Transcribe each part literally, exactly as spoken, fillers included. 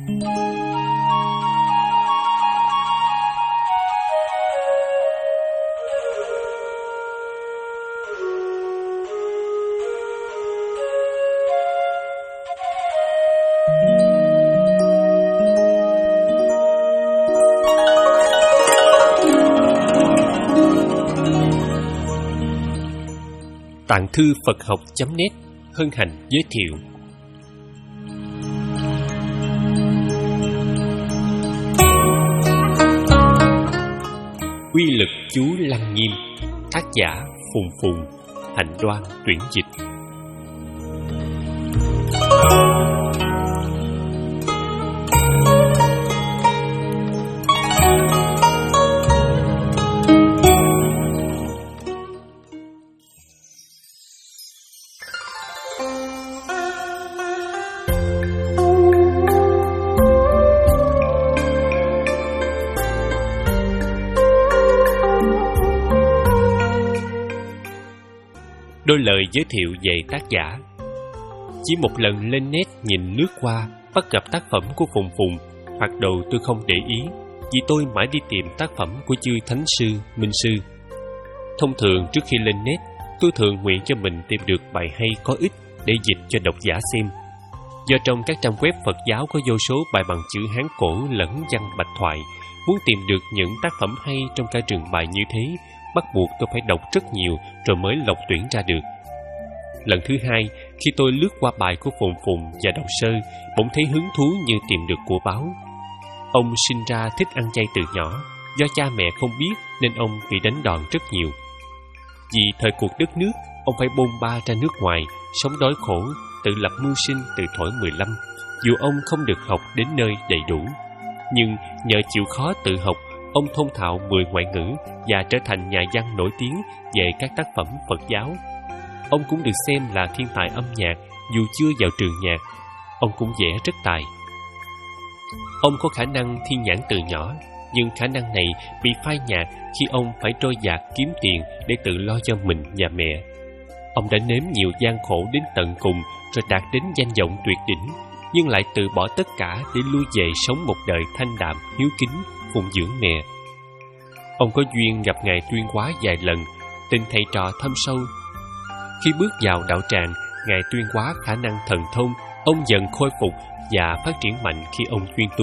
Tạng thư Phật học chấm net hân hạnh giới thiệu Quy lực chú Lăng Nghiêm, tác giả Phùng Phùng, Hạnh Đoan tuyển dịch. Đôi lời giới thiệu về tác giả. Chỉ một lần lên net nhìn lướt qua, bắt gặp tác phẩm của Phùng Phùng, thoạt đầu tôi không để ý, vì tôi mãi đi tìm tác phẩm của chư Thánh Sư, Minh Sư. Thông thường trước khi lên net, tôi thường nguyện cho mình tìm được bài hay có ích để dịch cho độc giả xem. Do trong các trang web Phật giáo có vô số bài bằng chữ Hán cổ lẫn văn bạch thoại, muốn tìm được những tác phẩm hay trong cả trường bài như thế, bắt buộc tôi phải đọc rất nhiều rồi mới lọc tuyển ra được. Lần thứ hai, khi tôi lướt qua bài của Phùng Phùng và đọc sơ, bỗng thấy hứng thú như tìm được của báo. Ông sinh ra thích ăn chay từ nhỏ, do cha mẹ không biết nên ông bị đánh đòn rất nhiều. Vì thời cuộc đất nước, ông phải bôn ba ra nước ngoài, sống đói khổ, tự lập mưu sinh từ tuổi mười lăm, dù ông không được học đến nơi đầy đủ. Nhưng nhờ chịu khó tự học, ông thông thạo mười ngoại ngữ và trở thành nhà văn nổi tiếng về các tác phẩm Phật giáo. Ông cũng được xem là thiên tài âm nhạc, dù chưa vào trường nhạc. Ông cũng vẽ rất tài. Ông có khả năng thiên nhãn từ nhỏ, nhưng khả năng này bị phai nhạt khi ông phải trôi dạt kiếm tiền để tự lo cho mình và mẹ. Ông đã nếm nhiều gian khổ đến tận cùng rồi đạt đến danh vọng tuyệt đỉnh, nhưng lại từ bỏ tất cả để lui về sống một đời thanh đạm, hiếu kính, phụng dưỡng mẹ. Ông có duyên gặp Ngài Tuyên Hóa vài lần, tình thầy trò thâm sâu. Khi bước vào đạo tràng, Ngài Tuyên Hóa khả năng thần thông, ông dần khôi phục và phát triển mạnh khi ông chuyên tu.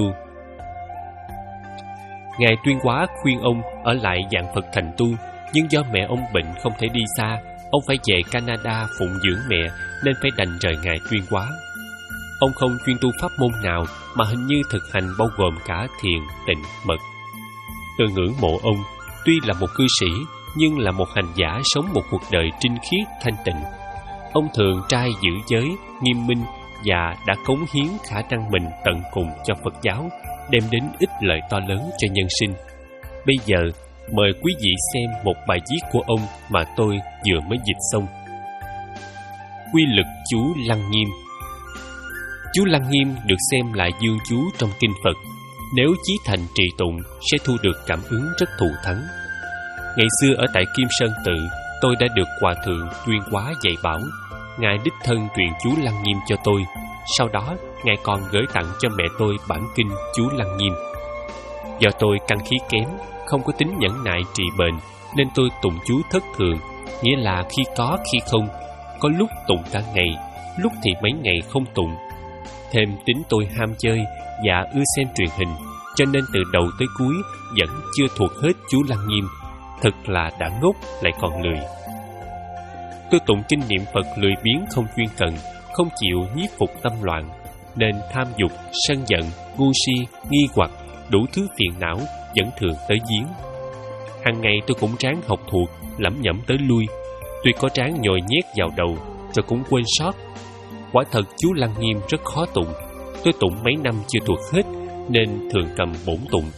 Ngài Tuyên Hóa khuyên ông ở lại dạng Phật thành tu, nhưng do mẹ ông bệnh không thể đi xa, ông phải về Canada phụng dưỡng mẹ nên phải đành rời Ngài Tuyên Hóa. Ông không chuyên tu pháp môn nào mà hình như thực hành bao gồm cả thiền, tịnh, mật. Tôi ngưỡng mộ ông, tuy là một cư sĩ nhưng là một hành giả sống một cuộc đời trinh khiết thanh tịnh. Ông thường trai giữ giới, nghiêm minh và đã cống hiến khả năng mình tận cùng cho Phật giáo, đem đến ích lợi to lớn cho nhân sinh. Bây giờ, mời quý vị xem một bài viết của ông mà tôi vừa mới dịch xong. Quy lực chú Lăng Nghiêm. Chú Lăng Nghiêm được xem là dương chú trong kinh Phật. Nếu chí thành trì tụng sẽ thu được cảm ứng rất thù thắng. Ngày xưa ở tại Kim Sơn Tự, tôi đã được Hòa Thượng Tuyên Hóa dạy bảo. Ngài đích thân truyền chú Lăng Nghiêm cho tôi. Sau đó, Ngài còn gửi tặng cho mẹ tôi bản kinh chú Lăng Nghiêm. Do tôi căn khí kém, không có tính nhẫn nại trị bệnh, nên tôi tụng chú thất thường, nghĩa là khi có khi không, có lúc tụng cả ngày, lúc thì mấy ngày không tụng. Thêm tính tôi ham chơi và ưa xem truyền hình, cho nên từ đầu tới cuối vẫn chưa thuộc hết chú Lăng Nghiêm. Thật là đã ngốc lại còn lười. Tôi tụng kinh niệm Phật lười biếng không chuyên cần, không chịu nhiếp phục tâm loạn, nên tham dục, sân giận, ngu si, nghi hoặc, đủ thứ phiền não vẫn thường tới giếng. Hàng ngày tôi cũng ráng học thuộc, lẩm nhẩm tới lui. Tuy có ráng nhồi nhét vào đầu, rồi cũng quên sót. Quả thật chú Lăng Nghiêm rất khó tụng. Tôi tụng mấy năm chưa thuộc hết, nên thường cầm bổn tụng.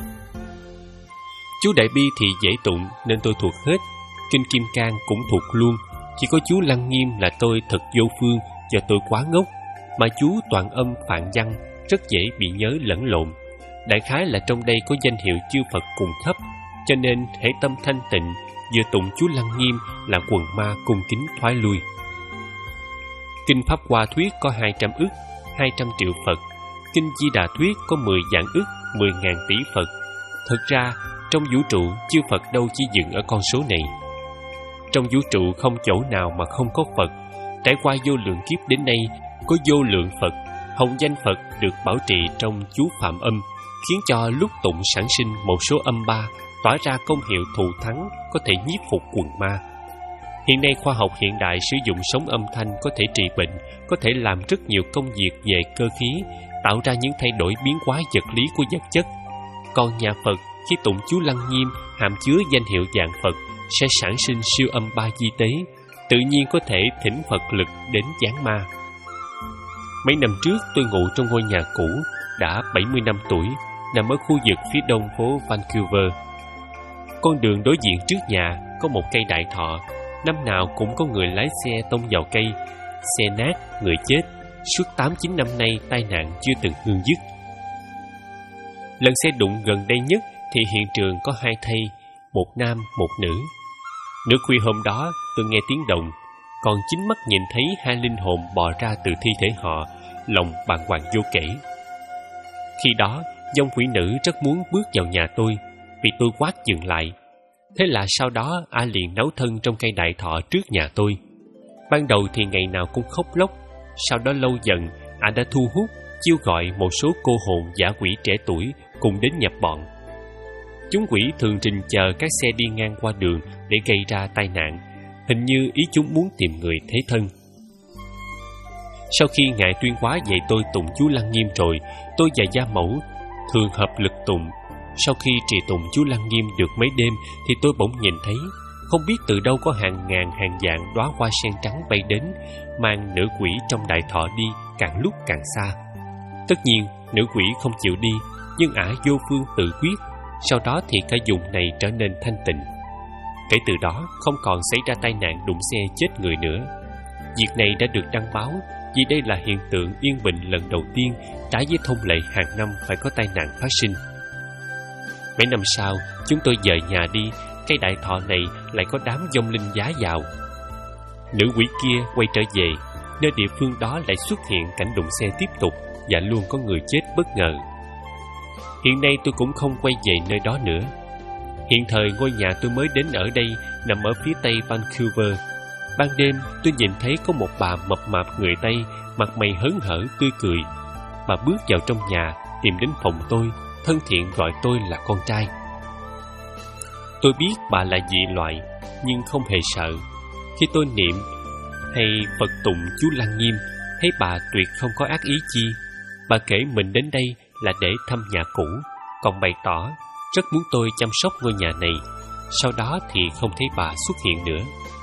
Chú Đại Bi thì dễ tụng nên tôi thuộc hết. Kinh Kim Cang cũng thuộc luôn. Chỉ có chú Lăng Nghiêm là tôi thật vô phương do tôi quá ngốc. Mà chú toàn âm phạn văn, rất dễ bị nhớ lẫn lộn. Đại khái là trong đây có danh hiệu chư Phật cùng thấp, cho nên hễ tâm thanh tịnh, vừa tụng chú Lăng Nghiêm là quần ma cung kính thoái lui. Kinh Pháp Hoa Thuyết có hai trăm ức, hai trăm triệu Phật. Kinh Di Đà Thuyết có mười vạn ức, mười ngàn tỷ Phật. Thực ra, trong vũ trụ, chư Phật đâu chỉ dừng ở con số này. Trong vũ trụ không chỗ nào mà không có Phật. Trải qua vô lượng kiếp đến nay, có vô lượng Phật. Hồng danh Phật được bảo trì trong chú Phạm Âm, khiến cho lúc tụng sản sinh một số âm ba, tỏa ra công hiệu thù thắng, có thể nhiếp phục quần ma. Hiện nay khoa học hiện đại sử dụng sóng âm thanh có thể trị bệnh, có thể làm rất nhiều công việc về cơ khí, tạo ra những thay đổi biến hóa vật lý của vật chất. Còn nhà Phật khi tụng chú Lăng Nghiêm hàm chứa danh hiệu dạng Phật sẽ sản sinh siêu âm ba di tế, tự nhiên có thể thỉnh Phật lực đến giáng ma. Mấy năm trước tôi ngụ trong ngôi nhà cũ đã bảy mươi năm tuổi, nằm ở khu vực phía đông phố Vancouver. Con đường đối diện trước nhà có một cây đại thọ, năm nào cũng có người lái xe tông vào cây, xe nát, người chết. Suốt tám chín năm nay tai nạn chưa từng ngưng dứt. Lần xe đụng gần đây nhất thì hiện trường có hai thây, một nam, một nữ. Nửa khuya hôm đó tôi nghe tiếng động, còn chính mắt nhìn thấy hai linh hồn bò ra từ thi thể họ, lòng bàng hoàng vô kể. Khi đó, vong quỷ nữ rất muốn bước vào nhà tôi, vì tôi quát dừng lại. Thế là sau đó ả liền nấu thân trong cây đại thọ trước nhà tôi. Ban đầu thì ngày nào cũng khóc lóc, sau đó lâu dần ả đã thu hút, chiêu gọi một số cô hồn dã quỷ trẻ tuổi cùng đến nhập bọn. Chúng quỷ thường trình chờ các xe đi ngang qua đường để gây ra tai nạn, hình như ý chúng muốn tìm người thế thân. Sau khi Ngài Tuyên Hóa dạy tôi tụng chú Lăng Nghiêm rồi, tôi và gia mẫu thường hợp lực tụng. Sau khi trì tụng chú Lăng Nghiêm được mấy đêm thì tôi bỗng nhìn thấy, không biết từ đâu có hàng ngàn hàng vạn đóa hoa sen trắng bay đến, mang nữ quỷ trong đại thọ đi càng lúc càng xa. Tất nhiên, nữ quỷ không chịu đi, nhưng ả vô phương tự quyết. Sau đó thì cả vùng này trở nên thanh tịnh. Kể từ đó, không còn xảy ra tai nạn đụng xe chết người nữa. Việc này đã được đăng báo, vì đây là hiện tượng yên bình lần đầu tiên trái với thông lệ hàng năm phải có tai nạn phát sinh. Mấy năm sau, chúng tôi dời nhà đi, cây đại thọ này lại có đám vong linh giá vào. Nữ quỷ kia quay trở về, nơi địa phương đó lại xuất hiện cảnh đụng xe tiếp tục và luôn có người chết bất ngờ. Hiện nay tôi cũng không quay về nơi đó nữa. Hiện thời ngôi nhà tôi mới đến ở đây nằm ở phía tây Vancouver. Ban đêm tôi nhìn thấy có một bà mập mạp người Tây, mặt mày hớn hở tươi cười. Bà bước vào trong nhà, tìm đến phòng tôi, thân thiện gọi tôi là con trai. Tôi biết bà là dị loại, nhưng không hề sợ. Khi tôi niệm hay Phật tụng chú Lăng Nghiêm, thấy bà tuyệt không có ác ý chi. Bà kể mình đến đây là để thăm nhà cũ, còn bày tỏ rất muốn tôi chăm sóc ngôi nhà này. Sau đó thì không thấy bà xuất hiện nữa.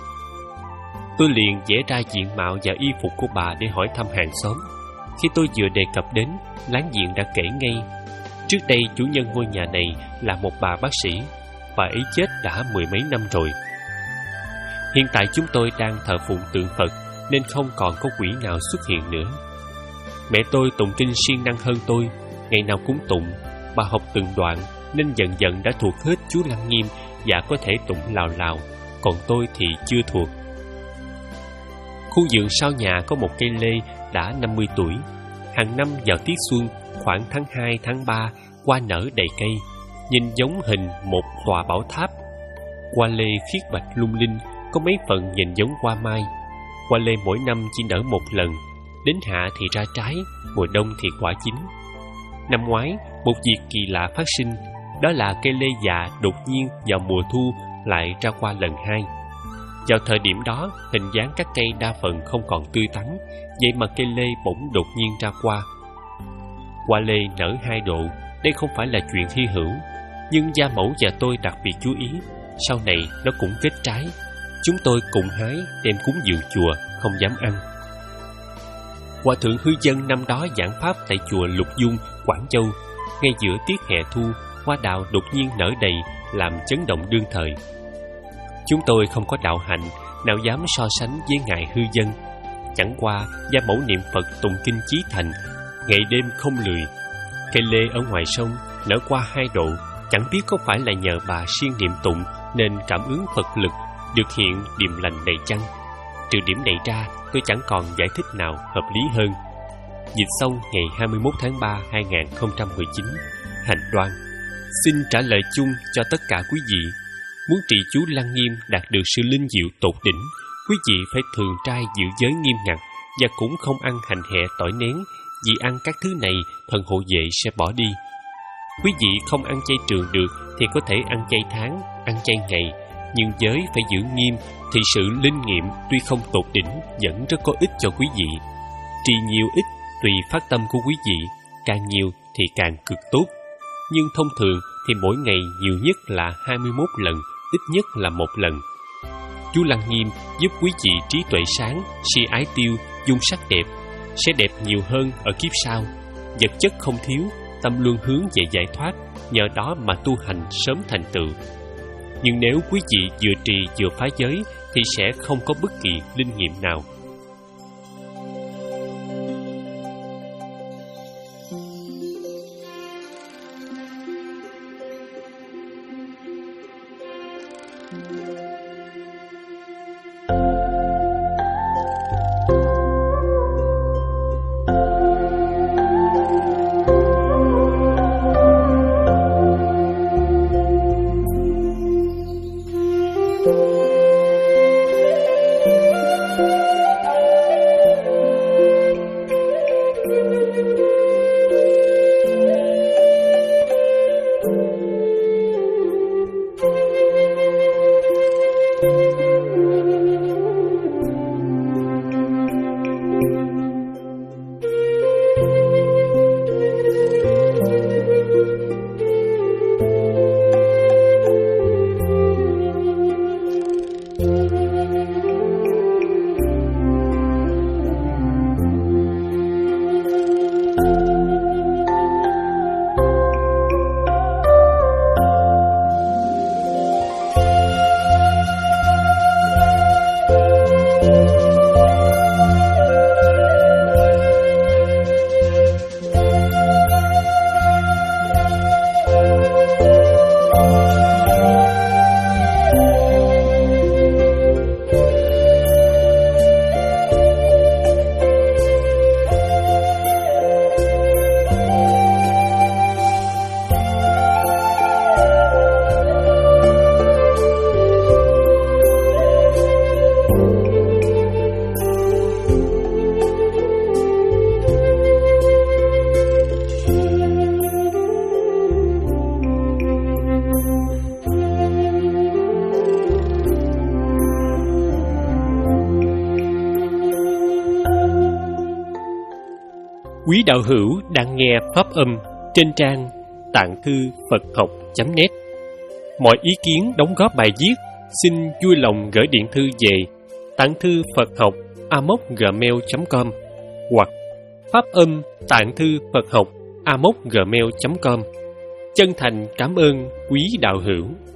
Tôi liền vẽ ra diện mạo và y phục của bà để hỏi thăm hàng xóm. Khi tôi vừa đề cập đến, láng giềng đã kể ngay. Trước đây chủ nhân ngôi nhà này là một bà bác sĩ. Bà ấy chết đã mười mấy năm rồi. Hiện tại chúng tôi đang thờ phụng tượng Phật, nên không còn có quỷ nào xuất hiện nữa. Mẹ tôi tụng kinh siêng năng hơn tôi, ngày nào cũng tụng. Bà học từng đoạn nên dần dần đã thuộc hết chú Lăng Nghiêm và có thể tụng lào lào, còn tôi thì chưa thuộc. Khu vườn sau nhà có một cây lê đã năm mươi tuổi. Hàng năm vào tiết xuân, khoảng tháng hai, tháng ba, hoa nở đầy cây, nhìn giống hình một tòa bảo tháp. Hoa lê khiết bạch lung linh, có mấy phần nhìn giống hoa mai. Hoa lê mỗi năm chỉ nở một lần, đến hạ thì ra trái, mùa đông thì quả chín. Năm ngoái, một việc kỳ lạ phát sinh, đó là cây lê già đột nhiên vào mùa thu lại ra hoa lần hai. Vào thời điểm đó, hình dáng các cây đa phần không còn tươi tắn, vậy mà cây lê bỗng đột nhiên ra hoa. Hoa lê nở hai độ, đây không phải là chuyện hy hữu, nhưng gia mẫu và tôi đặc biệt chú ý, sau này nó cũng kết trái. Chúng tôi cùng hái đem cúng dường chùa, không dám ăn. Hòa thượng Hư Dân năm đó giảng pháp tại chùa Lục Dung, Quảng Châu. Ngay giữa tiết hè thu, hoa đào đột nhiên nở đầy, làm chấn động đương thời. Chúng tôi không có đạo hạnh, nào dám so sánh với ngài Hư Dân. Chẳng qua gia mẫu niệm Phật tụng kinh chí thành, ngày đêm không lười. Cây lê ở ngoài sông nở qua hai độ, chẳng biết có phải là nhờ bà siêng niệm tụng nên cảm ứng Phật lực được hiện điềm lành đầy chăng. Trừ điểm này ra, tôi chẳng còn giải thích nào hợp lý hơn. dịch xong ngày hai mươi mốt tháng ba năm hai nghìn không trăm mười chín. Hành đoan. Xin trả lời chung cho tất cả quý vị. Muốn trì chú Lăng Nghiêm đạt được sự linh diệu tột đỉnh, quý vị phải thường trai giữ giới nghiêm ngặt và cũng không ăn hành hẹ tỏi nén, vì ăn các thứ này thần hộ vệ sẽ bỏ đi. Quý vị không ăn chay trường được thì có thể ăn chay tháng, ăn chay ngày, nhưng giới phải giữ nghiêm thì sự linh nghiệm tuy không tột đỉnh vẫn rất có ích cho quý vị. Trì nhiều ít tùy phát tâm của quý vị, càng nhiều thì càng cực tốt. Nhưng thông thường thì mỗi ngày nhiều nhất là hai mươi mốt lần, ít nhất là một lần. Chú Lăng Nghiêm giúp quý vị trí tuệ sáng, si ái tiêu, dung sắc đẹp, sẽ đẹp nhiều hơn ở kiếp sau. Vật chất không thiếu, tâm luôn hướng về giải thoát, nhờ đó mà tu hành sớm thành tựu. Nhưng nếu quý vị vừa trì vừa phá giới thì sẽ không có bất kỳ linh nghiệm nào. Quý đạo hữu đang nghe pháp âm trên trang tạng thư Phật học chấm net. Mọi ý kiến đóng góp bài viết xin vui lòng gửi điện thư về tạng thư Phật học a m o c gmail chấm com hoặc pháp âm tạng thư Phật học a m o c gmail chấm com. Chân thành cảm ơn quý đạo hữu.